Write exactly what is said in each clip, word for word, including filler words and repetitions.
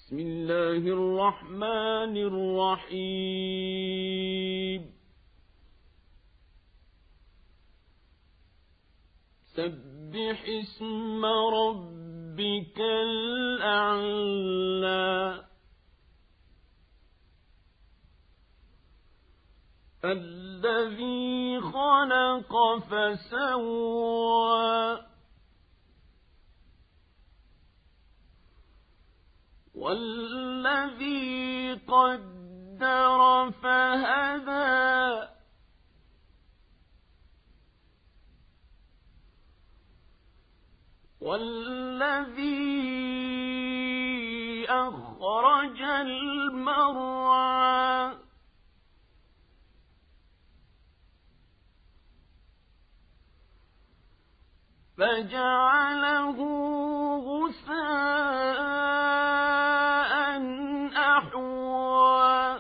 بسم الله الرحمن الرحيم سبح اسم ربك الأعلى الذي خلق فسوى والذي قدر فهدى والذي أخرج المرعى فجعله غثاء أحوى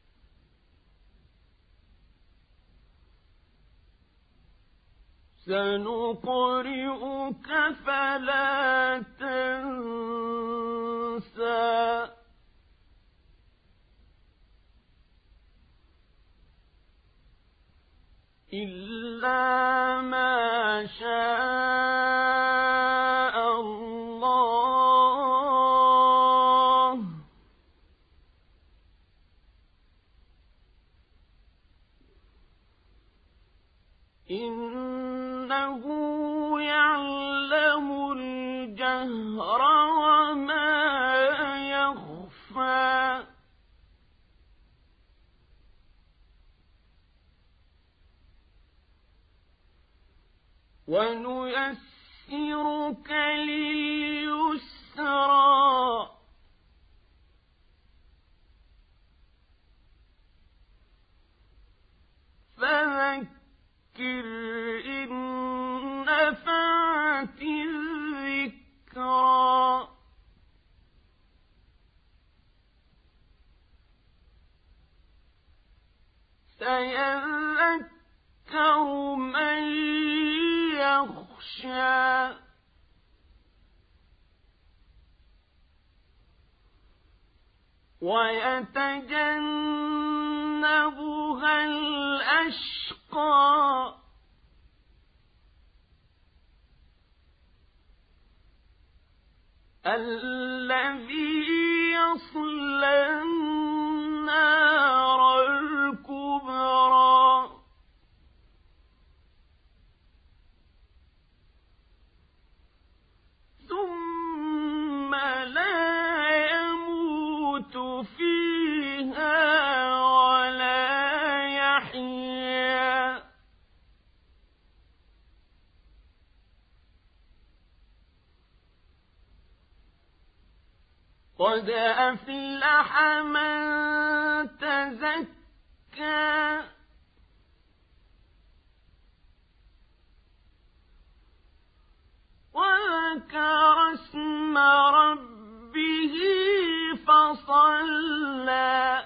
سنقرئك فلا تنسى إلا ما شاء الله إنه يعلم الجهر وما يخفى ونيسرك لليسرى فذكر إن نفعت الذكرى سيذكر من يخشى ويتجنبها الأشقى الذي يصلى النار الكبرى ثم لا يموت فيها ولا يحيا قد أفلح من تزكى وذكر اسم ربه فصلى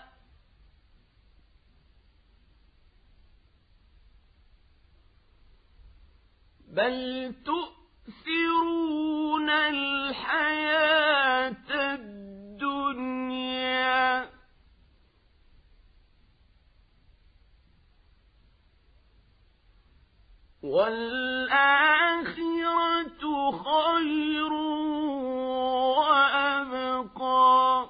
بل تؤثرون الحياة الدنيا والآخرة خير وأبقى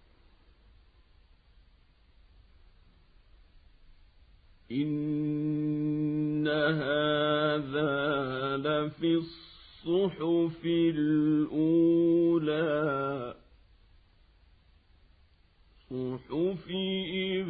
إن هذا لفي الصحف الأولى صحف